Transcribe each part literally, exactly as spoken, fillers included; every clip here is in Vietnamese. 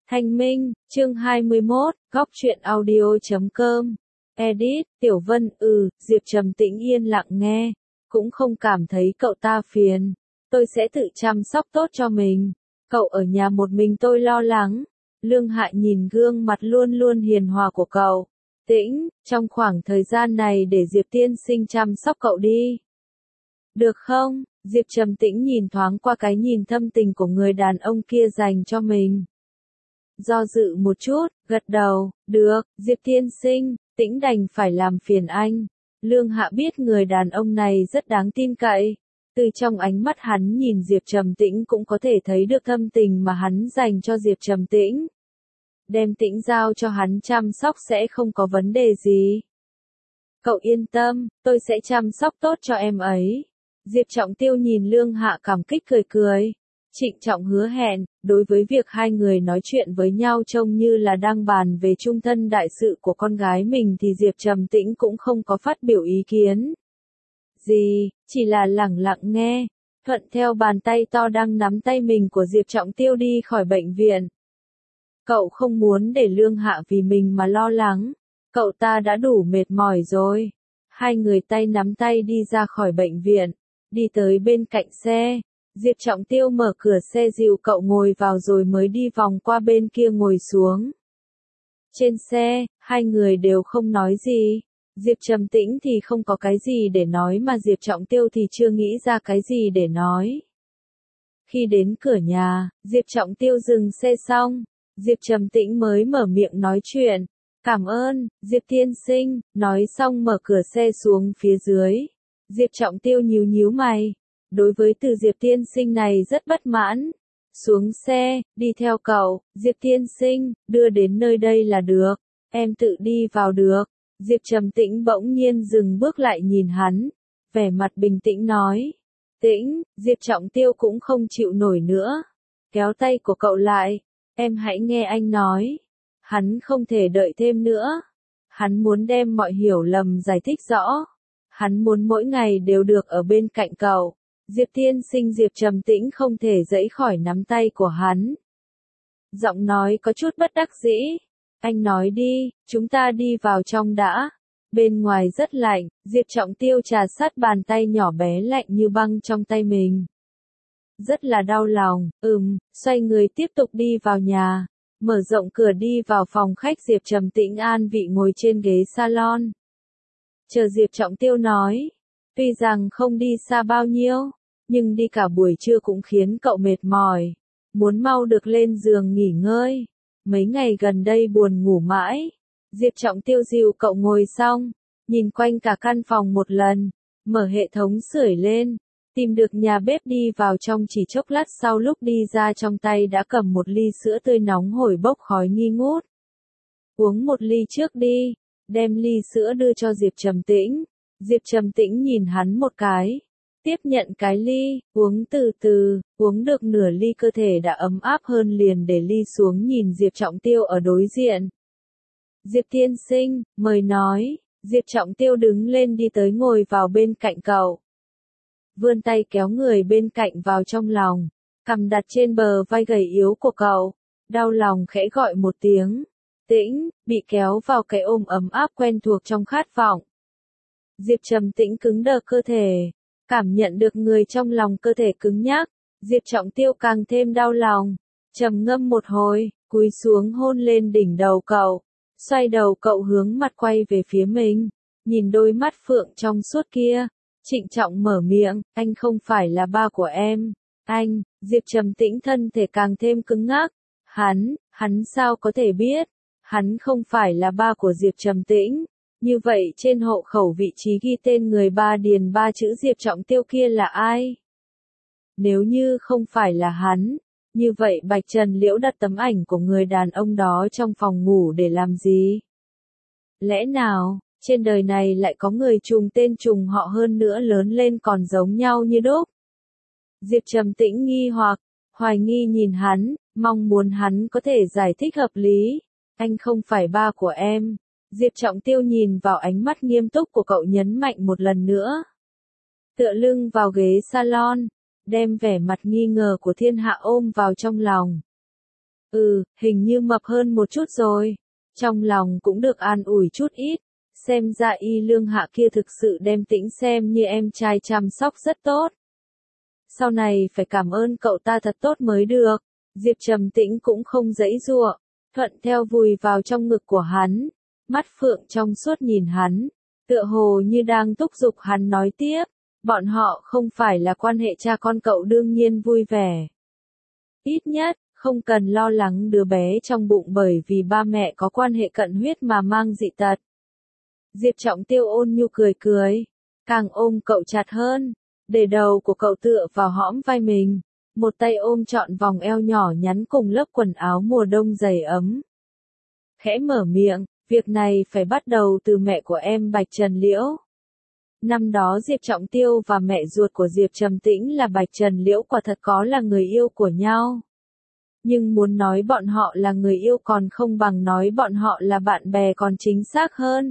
Thanh Minh, chương hai mươi mốt, góc truyện audio chấm com. Edit, Tiểu Vân, ừ, Diệp Trầm Tĩnh yên lặng nghe, cũng không cảm thấy cậu ta phiền. Tôi sẽ tự chăm sóc tốt cho mình. Cậu ở nhà một mình tôi lo lắng. Lương Hại nhìn gương mặt luôn luôn hiền hòa của cậu. Tĩnh, trong khoảng thời gian này để Diệp tiên sinh chăm sóc cậu đi. Được không? Diệp Trầm Tĩnh nhìn thoáng qua cái nhìn thâm tình của người đàn ông kia dành cho mình. Do dự một chút, gật đầu, được, Diệp tiên sinh, Tĩnh đành phải làm phiền anh. Lương Hạ biết người đàn ông này rất đáng tin cậy. Từ trong ánh mắt hắn nhìn Diệp Trầm Tĩnh cũng có thể thấy được thâm tình mà hắn dành cho Diệp Trầm Tĩnh. Đem Tĩnh giao cho hắn chăm sóc sẽ không có vấn đề gì. Cậu yên tâm, tôi sẽ chăm sóc tốt cho em ấy. Diệp Trọng Tiêu nhìn Lương Hạ cảm kích cười cười. Trịnh trọng hứa hẹn, đối với việc hai người nói chuyện với nhau trông như là đang bàn về chung thân đại sự của con gái mình thì Diệp Trầm Tĩnh cũng không có phát biểu ý kiến. Gì, chỉ là lẳng lặng nghe, thuận theo bàn tay to đang nắm tay mình của Diệp Trọng Tiêu đi khỏi bệnh viện. Cậu không muốn để Lương Hạ vì mình mà lo lắng, cậu ta đã đủ mệt mỏi rồi. Hai người tay nắm tay đi ra khỏi bệnh viện, đi tới bên cạnh xe. Diệp Trọng Tiêu mở cửa xe dìu cậu ngồi vào rồi mới đi vòng qua bên kia ngồi xuống. Trên xe, hai người đều không nói gì. Diệp Trầm Tĩnh thì không có cái gì để nói mà Diệp Trọng Tiêu thì chưa nghĩ ra cái gì để nói. Khi đến cửa nhà, Diệp Trọng Tiêu dừng xe xong, Diệp Trầm Tĩnh mới mở miệng nói chuyện. Cảm ơn, Diệp tiên sinh, nói xong mở cửa xe xuống phía dưới. Diệp Trọng Tiêu nhíu nhíu mày. Đối với từ Diệp tiên sinh này rất bất mãn. Xuống xe, đi theo cậu, Diệp tiên sinh, đưa đến nơi đây là được. Em tự đi vào được. Diệp Trầm Tĩnh bỗng nhiên dừng bước lại nhìn hắn. Vẻ mặt bình tĩnh nói. Tĩnh, Diệp Trọng Tiêu cũng không chịu nổi nữa. Kéo tay của cậu lại. Em hãy nghe anh nói. Hắn không thể đợi thêm nữa. Hắn muốn đem mọi hiểu lầm giải thích rõ. Hắn muốn mỗi ngày đều được ở bên cạnh cậu. Diệp tiên sinh Diệp Trầm Tĩnh không thể giãy khỏi nắm tay của hắn. Giọng nói có chút bất đắc dĩ. Anh nói đi, chúng ta đi vào trong đã. Bên ngoài rất lạnh, Diệp Trọng Tiêu trà sát bàn tay nhỏ bé lạnh như băng trong tay mình. Rất là đau lòng, ừm, xoay người tiếp tục đi vào nhà. Mở rộng cửa đi vào phòng khách Diệp Trầm Tĩnh an vị ngồi trên ghế salon. Chờ Diệp Trọng Tiêu nói. Tuy rằng không đi xa bao nhiêu, nhưng đi cả buổi trưa cũng khiến cậu mệt mỏi. Muốn mau được lên giường nghỉ ngơi. Mấy ngày gần đây buồn ngủ mãi. Diệp Trọng Tiêu dìu cậu ngồi xong, nhìn quanh cả căn phòng một lần, mở hệ thống sưởi lên, tìm được nhà bếp đi vào trong chỉ chốc lát sau lúc đi ra trong tay đã cầm một ly sữa tươi nóng hổi bốc khói nghi ngút. Uống một ly trước đi, đem ly sữa đưa cho Diệp Trầm Tĩnh. Diệp Trầm Tĩnh nhìn hắn một cái, tiếp nhận cái ly, uống từ từ, uống được nửa ly cơ thể đã ấm áp hơn liền để ly xuống nhìn Diệp Trọng Tiêu ở đối diện. Diệp tiên sinh, mời nói. Diệp Trọng Tiêu đứng lên đi tới ngồi vào bên cạnh cậu. Vươn tay kéo người bên cạnh vào trong lòng, cằm đặt trên bờ vai gầy yếu của cậu, đau lòng khẽ gọi một tiếng. Tĩnh, bị kéo vào cái ôm ấm áp quen thuộc trong khát vọng. Diệp Trầm Tĩnh cứng đờ cơ thể, cảm nhận được người trong lòng cơ thể cứng nhắc, Diệp Trọng Tiêu càng thêm đau lòng, trầm ngâm một hồi, cúi xuống hôn lên đỉnh đầu cậu, xoay đầu cậu hướng mặt quay về phía mình, nhìn đôi mắt phượng trong suốt kia, trịnh trọng mở miệng, anh không phải là ba của em, anh, Diệp Trầm Tĩnh thân thể càng thêm cứng ngắc, hắn, hắn sao có thể biết, hắn không phải là ba của Diệp Trầm Tĩnh. Như vậy trên hộ khẩu vị trí ghi tên người ba điền ba chữ Diệp Trọng Tiêu kia là ai? Nếu như không phải là hắn, như vậy Bạch Trần Liễu đặt tấm ảnh của người đàn ông đó trong phòng ngủ để làm gì? Lẽ nào, trên đời này lại có người trùng tên trùng họ hơn nữa lớn lên còn giống nhau như đúc? Diệp Trầm Tĩnh nghi hoặc, hoài nghi nhìn hắn, mong muốn hắn có thể giải thích hợp lý. Anh không phải ba của em. Diệp Trọng Tiêu nhìn vào ánh mắt nghiêm túc của cậu nhấn mạnh một lần nữa. Tựa lưng vào ghế salon, đem vẻ mặt nghi ngờ của thiên hạ ôm vào trong lòng. Ừ, hình như mập hơn một chút rồi. Trong lòng cũng được an ủi chút ít. Xem ra Y Lương Hạ kia thực sự đem Tĩnh xem như em trai chăm sóc rất tốt. Sau này phải cảm ơn cậu ta thật tốt mới được. Diệp Trầm Tĩnh cũng không giãy giụa, thuận theo vùi vào trong ngực của hắn, mắt phượng trong suốt nhìn hắn, tựa hồ như đang thúc giục hắn nói tiếp, bọn họ không phải là quan hệ cha con cậu đương nhiên vui vẻ. Ít nhất, không cần lo lắng đứa bé trong bụng bởi vì ba mẹ có quan hệ cận huyết mà mang dị tật. Diệp Trọng Tiêu ôn nhu cười cười, càng ôm cậu chặt hơn, để đầu của cậu tựa vào hõm vai mình, một tay ôm trọn vòng eo nhỏ nhắn cùng lớp quần áo mùa đông dày ấm. Khẽ mở miệng, việc này phải bắt đầu từ mẹ của em Bạch Trần Liễu. Năm đó Diệp Trọng Tiêu và mẹ ruột của Diệp Trầm Tĩnh là Bạch Trần Liễu quả thật có là người yêu của nhau. Nhưng muốn nói bọn họ là người yêu còn không bằng nói bọn họ là bạn bè còn chính xác hơn.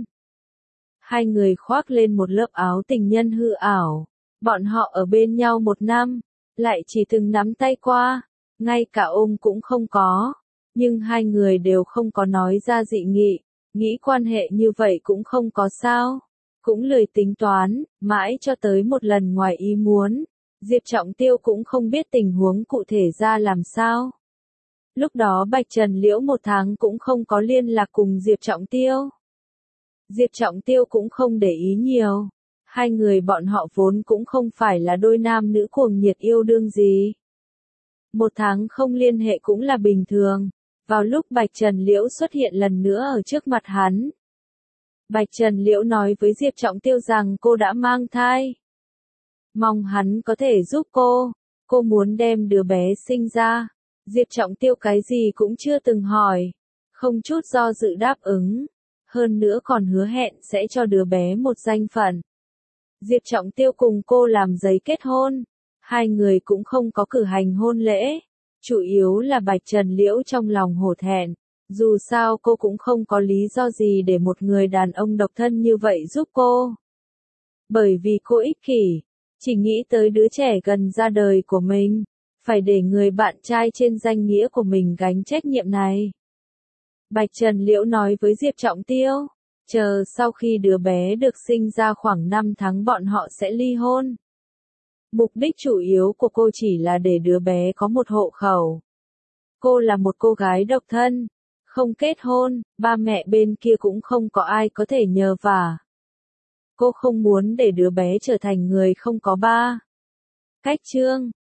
Hai người khoác lên một lớp áo tình nhân hư ảo. Bọn họ ở bên nhau một năm, lại chỉ từng nắm tay qua, ngay cả ôm cũng không có. Nhưng hai người đều không có nói ra dị nghị, nghĩ quan hệ như vậy cũng không có sao. Cũng lười tính toán, mãi cho tới một lần ngoài ý muốn. Diệp Trọng Tiêu cũng không biết tình huống cụ thể ra làm sao. Lúc đó Bạch Trần Liễu một tháng cũng không có liên lạc cùng Diệp Trọng Tiêu. Diệp Trọng Tiêu cũng không để ý nhiều. Hai người bọn họ vốn cũng không phải là đôi nam nữ cuồng nhiệt yêu đương gì. Một tháng không liên hệ cũng là bình thường. Vào lúc Bạch Trần Liễu xuất hiện lần nữa ở trước mặt hắn. Bạch Trần Liễu nói với Diệp Trọng Tiêu rằng cô đã mang thai. Mong hắn có thể giúp cô. Cô muốn đem đứa bé sinh ra. Diệp Trọng Tiêu cái gì cũng chưa từng hỏi. Không chút do dự đáp ứng. Hơn nữa còn hứa hẹn sẽ cho đứa bé một danh phận. Diệp Trọng Tiêu cùng cô làm giấy kết hôn. Hai người cũng không có cử hành hôn lễ. Chủ yếu là Bạch Trần Liễu trong lòng hổ thẹn. Dù sao cô cũng không có lý do gì để một người đàn ông độc thân như vậy giúp cô. Bởi vì cô ích kỷ. Chỉ nghĩ tới đứa trẻ gần ra đời của mình. Phải để người bạn trai trên danh nghĩa của mình gánh trách nhiệm này. Bạch Trần Liễu nói với Diệp Trọng Tiêu. Chờ sau khi đứa bé được sinh ra khoảng năm tháng bọn họ sẽ ly hôn. Mục đích chủ yếu của cô chỉ là để đứa bé có một hộ khẩu. Cô là một cô gái độc thân, không kết hôn, ba mẹ bên kia cũng không có ai có thể nhờ vả. Cô không muốn để đứa bé trở thành người không có ba. Cách chương